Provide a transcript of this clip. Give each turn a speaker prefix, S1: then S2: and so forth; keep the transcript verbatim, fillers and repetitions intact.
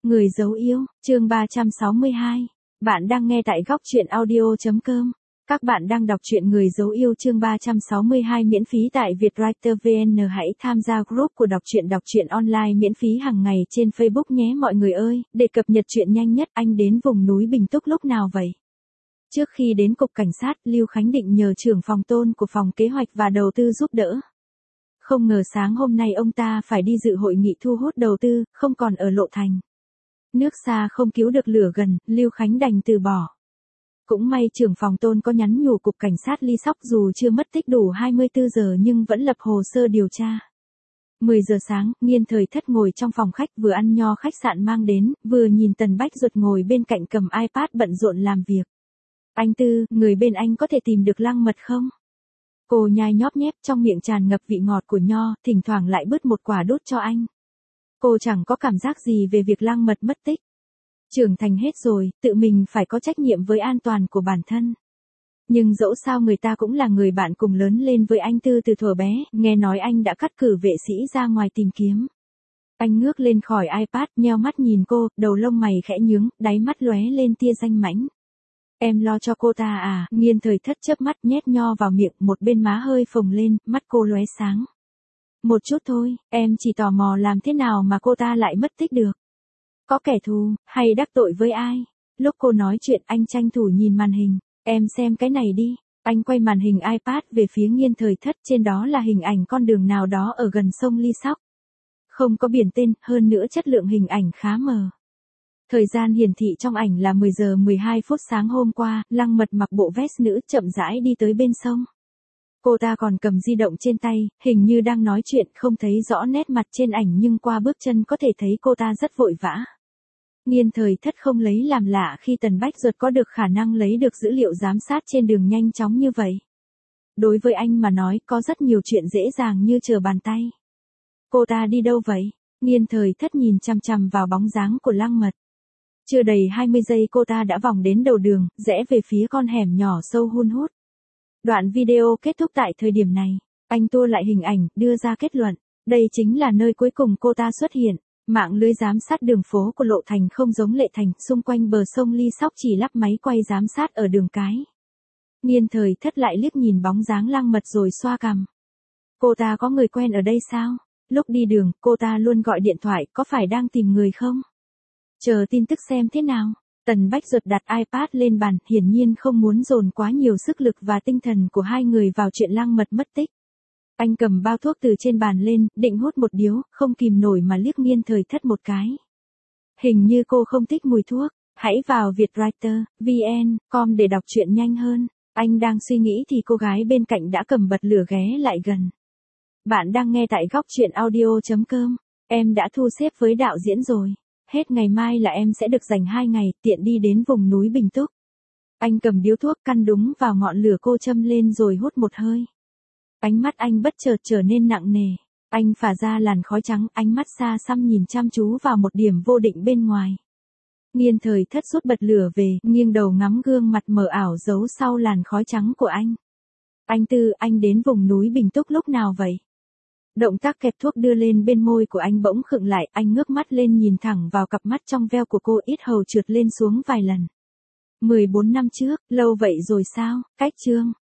S1: Người dấu yêu, chương ba trăm sáu mươi hai. Bạn đang nghe tại góc truyện audio.com. Các bạn đang đọc truyện Người dấu yêu chương ba trăm sáu mươi hai miễn phí tại Vietwriter vê en. Hãy tham gia group của đọc truyện đọc truyện online miễn phí hàng ngày trên Facebook nhé mọi người ơi. Để cập nhật truyện nhanh nhất, anh đến vùng núi Bình Túc lúc nào vậy? Trước khi đến cục cảnh sát, Lưu Khánh định nhờ trưởng phòng Tôn của phòng kế hoạch và đầu tư giúp đỡ. Không ngờ sáng hôm nay ông ta phải đi dự hội nghị thu hút đầu tư, không còn ở Lộ Thành. Nước xa không cứu được lửa gần, Lưu Khánh đành từ bỏ. Cũng may trưởng phòng Tôn có nhắn nhủ cục cảnh sát Ly Sóc dù chưa mất tích đủ hai mươi tư giờ nhưng vẫn lập hồ sơ điều tra. mười giờ sáng, Nghiên Thời Thất ngồi trong phòng khách vừa ăn nho khách sạn mang đến, vừa nhìn Tần Bách Duật ngồi bên cạnh cầm iPad bận rộn làm việc. Anh Tư, người bên anh có thể tìm được Lăng Mật không? Cô nhai nhóp nhép trong miệng tràn ngập vị ngọt của nho, thỉnh thoảng lại bứt một quả đút cho anh. Cô chẳng có cảm giác gì về việc Lăng Mật mất tích. Trưởng thành hết rồi, tự mình phải có trách nhiệm với an toàn của bản thân. Nhưng dẫu sao người ta cũng là người bạn cùng lớn lên với anh Tư từ thuở bé, nghe nói anh đã cắt cử vệ sĩ ra ngoài tìm kiếm. Anh ngước lên khỏi iPad, nheo mắt nhìn cô, đầu lông mày khẽ nhướng, đáy mắt lóe lên tia danh mãnh. Em lo cho cô ta à? Nghiên Thời Thất chớp mắt nhét nho vào miệng, một bên má hơi phồng lên, mắt cô lóe sáng. Một chút thôi, em chỉ tò mò làm thế nào mà cô ta lại mất tích được. Có kẻ thù, hay đắc tội với ai? Lúc cô nói chuyện anh tranh thủ nhìn màn hình. Em xem cái này đi. Anh quay màn hình iPad về phía Nghiên Thời Thất, trên đó là hình ảnh con đường nào đó ở gần sông Ly Sóc. Không có biển tên, hơn nữa chất lượng hình ảnh khá mờ. Thời gian hiển thị trong ảnh là mười giờ mười hai phút sáng hôm qua, Lăng Mật mặc bộ vest nữ chậm rãi đi tới bên sông. Cô ta còn cầm di động trên tay, hình như đang nói chuyện, không thấy rõ nét mặt trên ảnh nhưng qua bước chân có thể thấy cô ta rất vội vã. Nghiên Thời Thất không lấy làm lạ khi Tần Bách Duật có được khả năng lấy được dữ liệu giám sát trên đường nhanh chóng như vậy. Đối với anh mà nói, có rất nhiều chuyện dễ dàng như trở bàn tay. Cô ta đi đâu vậy? Nghiên Thời Thất nhìn chằm chằm vào bóng dáng của Lăng Mật. Chưa đầy hai mươi giây cô ta đã vòng đến đầu đường, rẽ về phía con hẻm nhỏ sâu hun hút. Đoạn video kết thúc tại thời điểm này. Anh tua lại hình ảnh, đưa ra kết luận. Đây chính là nơi cuối cùng cô ta xuất hiện. Mạng lưới giám sát đường phố của Lộ Thành không giống Lệ Thành, xung quanh bờ sông Ly Sóc chỉ lắp máy quay giám sát ở đường cái. Nghiên Thời Thất lại liếc nhìn bóng dáng Lăng Mật rồi xoa cằm. Cô ta có người quen ở đây sao? Lúc đi đường, cô ta luôn gọi điện thoại, có phải đang tìm người không? Chờ tin tức xem thế nào. Tần Bách Duật đặt iPad lên bàn, hiển nhiên không muốn dồn quá nhiều sức lực và tinh thần của hai người vào chuyện Lăng Mật mất tích. Anh cầm bao thuốc từ trên bàn lên, định hút một điếu, không kìm nổi mà liếc Nghiên Thời Thất một cái. Hình như cô không thích mùi thuốc. Hãy vào Vietwriter vê en chấm com để đọc truyện nhanh hơn. Anh đang suy nghĩ thì cô gái bên cạnh đã cầm bật lửa ghé lại gần. Bạn đang nghe tại góc truyện audio.com. Em đã thu xếp với đạo diễn rồi. Hết ngày mai là em sẽ được dành hai ngày, tiện đi đến vùng núi Bình Túc. Anh cầm điếu thuốc căn đúng vào ngọn lửa cô châm lên rồi hút một hơi. Ánh mắt anh bất chợt trở nên nặng nề. Anh phả ra làn khói trắng, ánh mắt xa xăm nhìn chăm chú vào một điểm vô định bên ngoài. Nghiên Thời Thất rút bật lửa về, nghiêng đầu ngắm gương mặt mờ ảo giấu sau làn khói trắng của anh. Anh Tư, anh đến vùng núi Bình Túc lúc nào vậy? Động tác kẹp thuốc đưa lên bên môi của anh bỗng khựng lại, anh ngước mắt lên nhìn thẳng vào cặp mắt trong veo của cô, ít hầu trượt lên xuống vài lần. mười bốn năm trước, lâu vậy rồi sao? Cách chương.